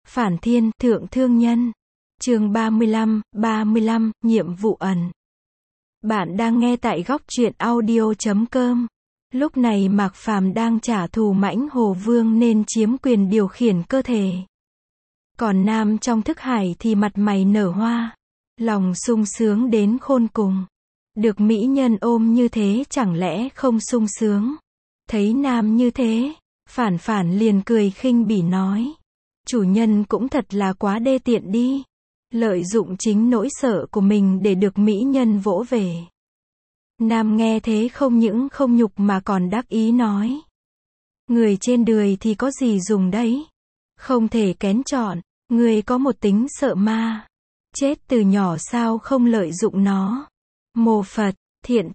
Phản Thiên, Thượng Thương Nhân. Chương 35, nhiệm vụ ẩn. Bạn đang nghe tại góc truyện audio.com. Lúc này Mạc Phàm đang trả thù Mãnh Hồ Vương nên chiếm quyền điều khiển cơ thể. Còn Nam trong thức hải thì mặt mày nở hoa, lòng sung sướng đến khôn cùng. Được mỹ nhân ôm như thế chẳng lẽ không sung sướng. Thấy Nam như thế, Phản liền cười khinh bỉ nói. Chủ nhân cũng thật là quá đê tiện đi. Lợi dụng chính nỗi sợ của mình để được mỹ nhân vỗ về. Nam nghe thế không những không nhục mà còn đắc ý nói. Người trên đời thì có gì dùng đấy. Không thể kén chọn, người có một tính sợ ma. Chết từ nhỏ sao không lợi dụng nó. Mô Phật, thiện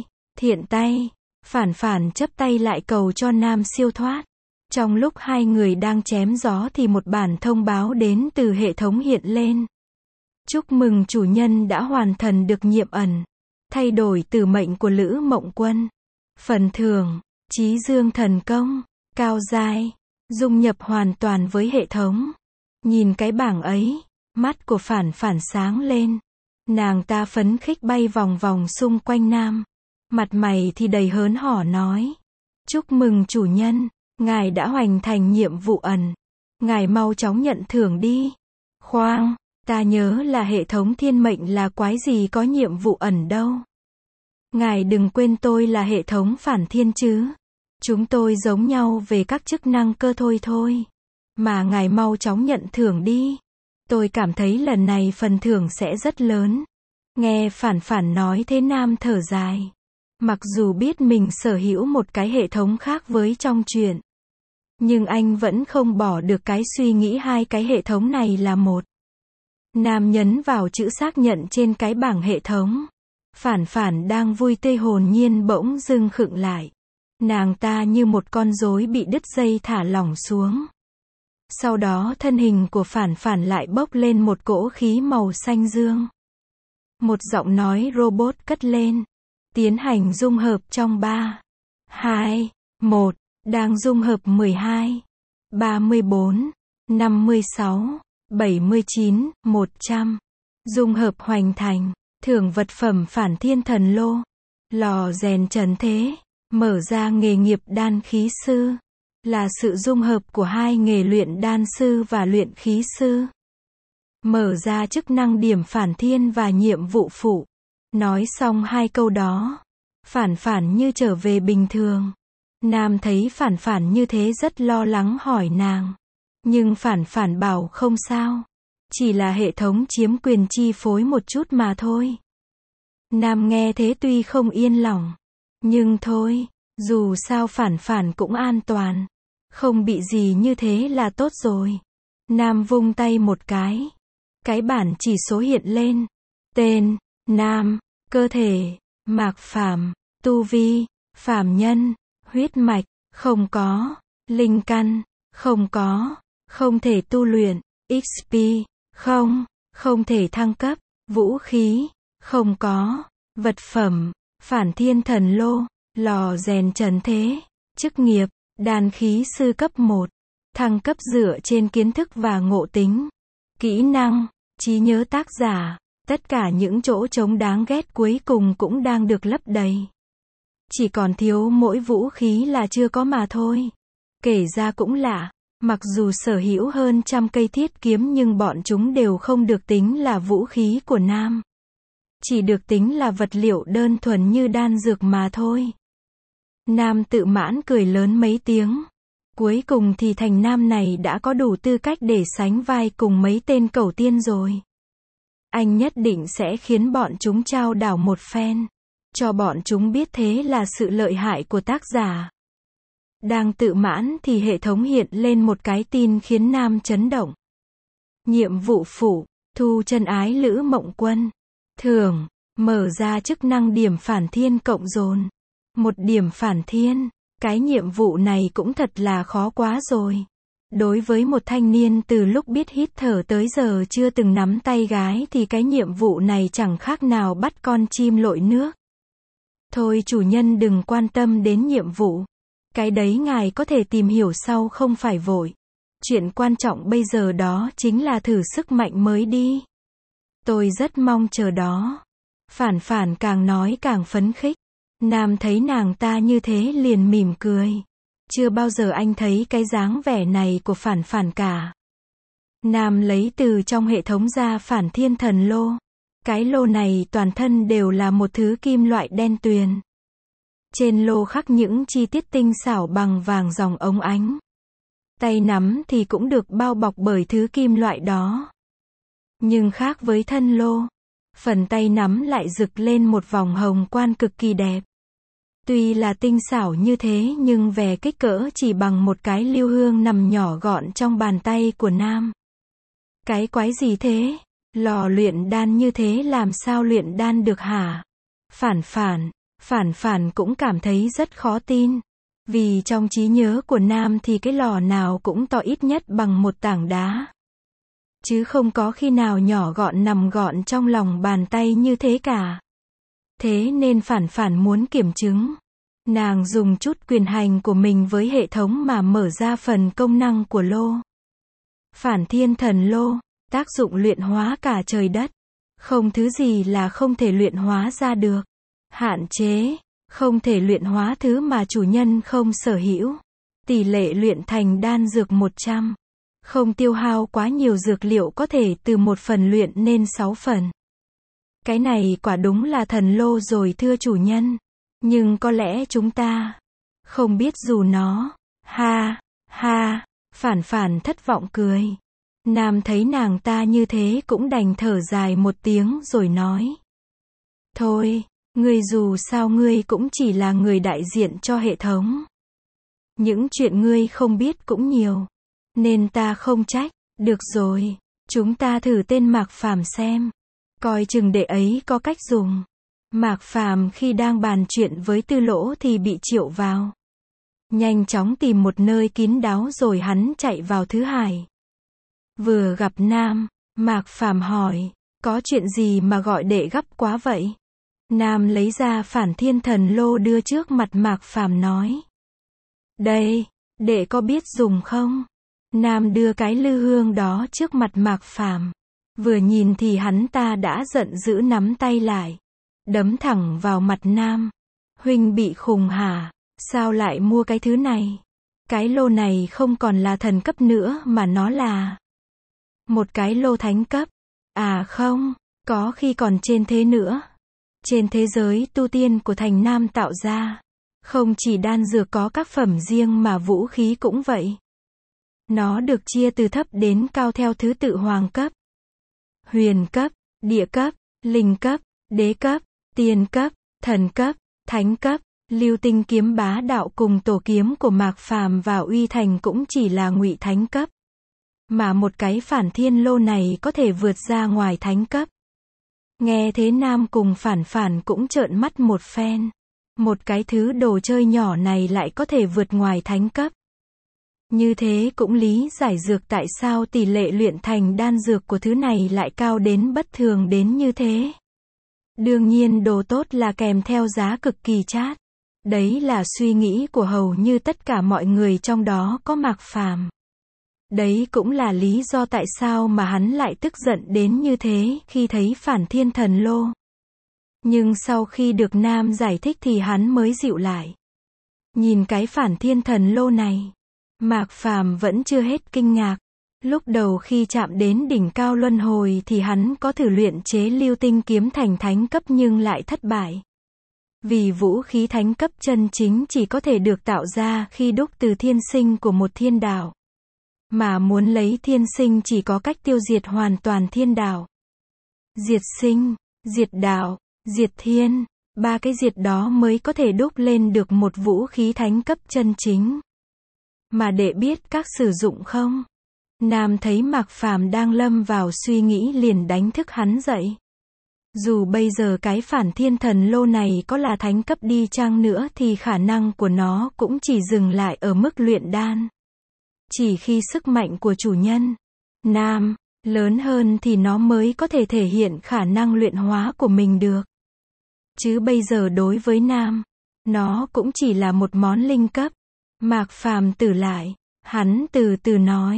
tay. Phản chấp tay lại cầu cho Nam siêu thoát. Trong lúc hai người đang chém gió thì một bản thông báo đến từ hệ thống hiện lên. Chúc mừng chủ nhân đã hoàn thành được nhiệm ẩn. Thay đổi tử mệnh của Lữ Mộng Quân. Phần thưởng, Chí Dương thần công, cao giai, dung nhập hoàn toàn với hệ thống. Nhìn cái bảng ấy, mắt của Phản sáng lên. Nàng ta phấn khích bay vòng vòng xung quanh Nam. Mặt mày thì đầy hớn hở nói. Chúc mừng chủ nhân, ngài đã hoàn thành nhiệm vụ ẩn. Ngài mau chóng nhận thưởng đi. Khoan, ta nhớ là hệ thống thiên mệnh là quái gì có nhiệm vụ ẩn đâu. Ngài đừng quên tôi là hệ thống Phản Thiên chứ. Chúng tôi giống nhau về các chức năng cơ thôi. Mà ngài mau chóng nhận thưởng đi. Tôi cảm thấy lần này phần thưởng sẽ rất lớn. Nghe Phản nói thế Nam thở dài. Mặc dù biết mình sở hữu một cái hệ thống khác với trong truyện. Nhưng anh vẫn không bỏ được cái suy nghĩ hai cái hệ thống này là một. Nam nhấn vào chữ xác nhận trên cái bảng hệ thống. Phản đang vui tươi hồn nhiên bỗng dưng khựng lại. Nàng ta như một con rối bị đứt dây thả lỏng xuống. Sau đó thân hình của Phản lại bốc lên một cỗ khí màu xanh dương. Một giọng nói robot cất lên. Tiến hành dung hợp trong 3, 2, 1, đang dung hợp 12, 34, 56, 79, 100. Dung hợp hoàn thành. Thưởng vật phẩm Phản Thiên Thần Lô. Lò rèn trần thế. Mở ra nghề nghiệp đan khí sư. Là sự dung hợp của hai nghề luyện đan sư và luyện khí sư. Mở ra chức năng điểm Phản Thiên và nhiệm vụ phụ. Nói xong hai câu đó. Phản như trở về bình thường. Nam thấy Phản như thế rất lo lắng hỏi nàng. Nhưng Phản bảo không sao. Chỉ là hệ thống chiếm quyền chi phối một chút mà thôi. Nam nghe thế tuy không yên lòng. Nhưng thôi, dù sao Phản cũng an toàn. Không bị gì như thế là tốt rồi. Nam vung tay một cái. Cái bản chỉ số hiện lên. Tên, Nam, cơ thể, Mạc Phàm, tu vi, phàm nhân, huyết mạch, không có, linh căn, không có, không thể tu luyện, XP, không thể thăng cấp, vũ khí, không có, vật phẩm, Phản Thiên Thần Lô, lò rèn trần thế, chức nghiệp, đan khí sư cấp 1, thăng cấp dựa trên kiến thức và ngộ tính, kỹ năng, trí nhớ tác giả, tất cả những chỗ trống đáng ghét cuối cùng cũng đang được lấp đầy. Chỉ còn thiếu mỗi vũ khí là chưa có mà thôi. Kể ra cũng lạ, mặc dù sở hữu hơn 100 cây thiết kiếm nhưng bọn chúng đều không được tính là vũ khí của Nam. Chỉ được tính là vật liệu đơn thuần như đan dược mà thôi. Nam tự mãn cười lớn mấy tiếng. Cuối cùng thì thành Nam này đã có đủ tư cách để sánh vai cùng mấy tên cẩu tiên rồi. Anh nhất định sẽ khiến bọn chúng trao đảo một phen. Cho bọn chúng biết thế là sự lợi hại của tác giả. Đang tự mãn thì hệ thống hiện lên một cái tin khiến Nam chấn động. Nhiệm vụ phụ, thu chân ái Lữ Mộng Quân. Thưởng, mở ra chức năng điểm Phản Thiên cộng dồn. 1 điểm Phản Thiên. Cái nhiệm vụ này cũng thật là khó quá rồi. Đối với một thanh niên từ lúc biết hít thở tới giờ chưa từng nắm tay gái thì cái nhiệm vụ này chẳng khác nào bắt con chim lội nước. Thôi chủ nhân đừng quan tâm đến nhiệm vụ. Cái đấy ngài có thể tìm hiểu sau không phải vội. Chuyện quan trọng bây giờ đó chính là thử sức mạnh mới đi. Tôi rất mong chờ đó. Phản Phản càng nói càng phấn khích. Nam thấy nàng ta như thế liền mỉm cười. Chưa bao giờ anh thấy cái dáng vẻ này của Phản Phản cả. Nam lấy từ trong hệ thống ra Phản Thiên Thần Lô. Cái lô này toàn thân đều là một thứ kim loại đen tuyền. Trên lô khắc những chi tiết tinh xảo bằng vàng ròng óng ánh. Tay nắm thì cũng được bao bọc bởi thứ kim loại đó. Nhưng khác với thân lô, phần tay nắm lại rực lên một vòng hồng quan cực kỳ đẹp. Tuy là tinh xảo như thế nhưng về kích cỡ chỉ bằng một cái lưu hương nằm nhỏ gọn trong bàn tay của Nam. Cái quái gì thế? Lò luyện đan như thế làm sao luyện đan được hả? Phản Phản cũng cảm thấy rất khó tin. Vì trong trí nhớ của Nam thì cái lò nào cũng to ít nhất bằng một tảng đá. Chứ không có khi nào nhỏ gọn nằm gọn trong lòng bàn tay như thế cả. Thế nên Phản Phản muốn kiểm chứng. Nàng dùng chút quyền hành của mình với hệ thống mà mở ra phần công năng của lô. Phản Thiên Thần Lô, tác dụng luyện hóa cả trời đất. Không thứ gì là không thể luyện hóa ra được. Hạn chế, không thể luyện hóa thứ mà chủ nhân không sở hữu. Tỷ lệ luyện thành đan dược 100. Không tiêu hao quá nhiều dược liệu có thể từ 1 phần luyện nên 6 phần. Cái này quả đúng là thần lô rồi thưa chủ nhân. Nhưng có lẽ chúng ta không biết dù nó. Ha, ha, Phản Phản thất vọng cười. Nam thấy nàng ta như thế cũng đành thở dài một tiếng rồi nói. Thôi, ngươi dù sao ngươi cũng chỉ là người đại diện cho hệ thống. Những chuyện ngươi không biết cũng nhiều. Nên ta không trách. Được rồi, chúng ta thử tên Mạc Phàm xem. Coi chừng đệ ấy có cách dùng. Mạc Phàm khi đang bàn chuyện với Tư Lỗ thì bị triệu vào. Nhanh chóng tìm một nơi kín đáo rồi hắn chạy vào Thứ Hải. Vừa gặp Nam, Mạc Phàm hỏi, có chuyện gì mà gọi đệ gấp quá vậy? Nam lấy ra Phản Thiên Thần Lô đưa trước mặt Mạc Phàm nói. Đây, đệ có biết dùng không? Nam đưa cái lư hương đó trước mặt Mạc Phàm. Vừa nhìn thì hắn ta đã giận dữ nắm tay lại. Đấm thẳng vào mặt Nam. Huynh bị khùng hả? Sao lại mua cái thứ này? Cái lô này không còn là thần cấp nữa mà nó là một cái lô thánh cấp. À không, có khi còn trên thế nữa. Trên thế giới tu tiên của thành Nam tạo ra, không chỉ đan dược có các phẩm riêng mà vũ khí cũng vậy. Nó được chia từ thấp đến cao theo thứ tự hoàng cấp, huyền cấp, địa cấp, linh cấp, đế cấp, tiên cấp, thần cấp, thánh cấp. Lưu Tinh kiếm bá đạo cùng tổ kiếm của Mạc Phàm và Uy Thành cũng chỉ là ngụy thánh cấp. Mà một cái Phản Thiên Lô này có thể vượt ra ngoài thánh cấp. Nghe thế Nam cùng Phản Phản cũng trợn mắt một phen. Một cái thứ đồ chơi nhỏ này lại có thể vượt ngoài thánh cấp. Như thế cũng lý giải dược tại sao tỷ lệ luyện thành đan dược của thứ này lại cao đến bất thường đến như thế. Đương nhiên đồ tốt là kèm theo giá cực kỳ chát. Đấy là suy nghĩ của hầu như tất cả mọi người trong đó có Mạc Phàm. Đấy cũng là lý do tại sao mà hắn lại tức giận đến như thế khi thấy Phản Thiên Thần Lô. Nhưng sau khi được Nam giải thích thì hắn mới dịu lại. Nhìn cái Phản Thiên Thần Lô này, Mạc Phàm vẫn chưa hết kinh ngạc. Lúc đầu khi chạm đến đỉnh cao luân hồi thì hắn có thử luyện chế Lưu Tinh kiếm thành thánh cấp nhưng lại thất bại. Vì vũ khí thánh cấp chân chính chỉ có thể được tạo ra khi đúc từ thiên sinh của một thiên đạo. Mà muốn lấy thiên sinh chỉ có cách tiêu diệt hoàn toàn thiên đạo. Diệt sinh, diệt đạo, diệt thiên, 3 cái diệt đó mới có thể đúc lên được một vũ khí thánh cấp chân chính. Mà đệ biết các sử dụng không? Nam thấy Mạc Phàm đang lâm vào suy nghĩ liền đánh thức hắn dậy. Dù bây giờ cái Phản Thiên Thần Lô này có là thánh cấp đi chăng nữa thì khả năng của nó cũng chỉ dừng lại ở mức luyện đan. Chỉ khi sức mạnh của chủ nhân, Nam, lớn hơn thì nó mới có thể thể hiện khả năng luyện hóa của mình được. Chứ bây giờ đối với Nam, nó cũng chỉ là một món linh cấp. Mạc Phàm tử lại, hắn từ từ nói.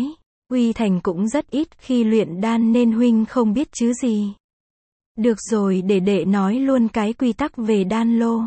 Uy Thành cũng rất ít khi luyện đan nên huynh không biết chứ gì. Được rồi, để đệ nói luôn cái quy tắc về đan lô.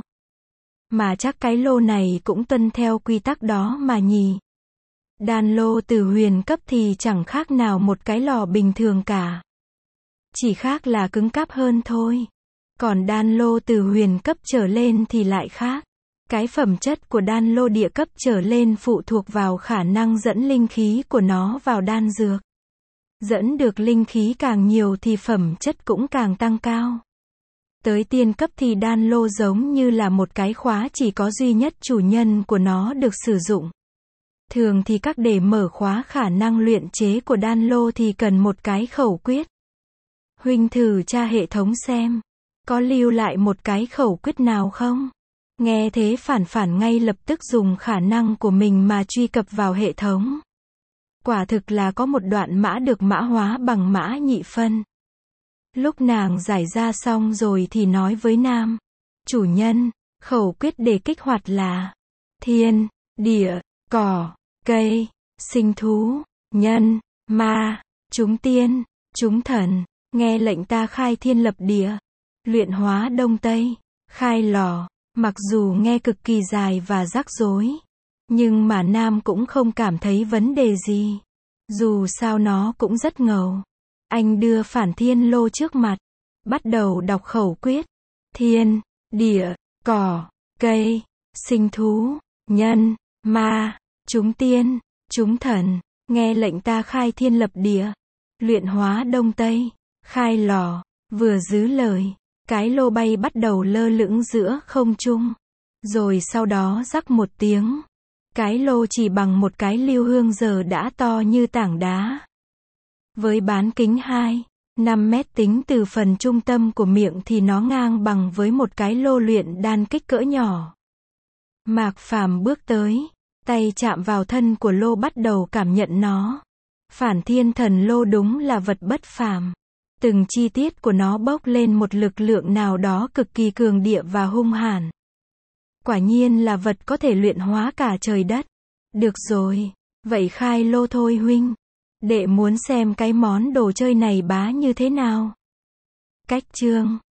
Mà chắc cái lô này cũng tuân theo quy tắc đó mà nhỉ. Đan lô từ huyền cấp thì chẳng khác nào một cái lò bình thường cả. Chỉ khác là cứng cáp hơn thôi. Còn đan lô từ huyền cấp trở lên thì lại khác. Cái phẩm chất của đan lô địa cấp trở lên phụ thuộc vào khả năng dẫn linh khí của nó vào đan dược. Dẫn được linh khí càng nhiều thì phẩm chất cũng càng tăng cao. Tới tiên cấp thì đan lô giống như là một cái khóa chỉ có duy nhất chủ nhân của nó được sử dụng. Thường thì các để mở khóa khả năng luyện chế của đan lô thì cần một cái khẩu quyết. Huynh thử tra hệ thống xem, có lưu lại một cái khẩu quyết nào không? Nghe thế phản ngay lập tức dùng khả năng của mình mà truy cập vào hệ thống. Quả thực là có một đoạn mã được mã hóa bằng mã nhị phân. Lúc nàng giải ra xong rồi thì nói với Nam. Chủ nhân, khẩu quyết để kích hoạt là thiên, địa, cỏ, cây, sinh thú, nhân, ma, chúng tiên, chúng thần. Nghe lệnh ta khai thiên lập địa, luyện hóa đông tây, khai lò. Mặc dù nghe cực kỳ dài và rắc rối, nhưng mà Nam cũng không cảm thấy vấn đề gì. Dù sao nó cũng rất ngầu. Anh đưa phản thiên lô trước mặt, bắt đầu đọc khẩu quyết. Thiên, địa, cỏ, cây, sinh thú, nhân, ma, chúng tiên, chúng thần. Nghe lệnh ta khai thiên lập địa, luyện hóa đông tây, khai lò. Vừa giữ lời, cái lô bay bắt đầu lơ lửng giữa không trung. Rồi sau đó rắc một tiếng. Cái lô chỉ bằng một cái lưu hương giờ đã to như tảng đá. Với bán kính 2,5 mét tính từ phần trung tâm của miệng thì nó ngang bằng với một cái lô luyện đan kích cỡ nhỏ. Mạc Phàm bước tới, tay chạm vào thân của lô bắt đầu cảm nhận nó. Phản thiên thần lô đúng là vật bất phàm. Từng chi tiết của nó bốc lên một lực lượng nào đó cực kỳ cường địa và hung hãn. Quả nhiên là vật có thể luyện hóa cả trời đất. Được rồi, vậy khai lô thôi huynh. Đệ muốn xem cái món đồ chơi này bá như thế nào. Cách chương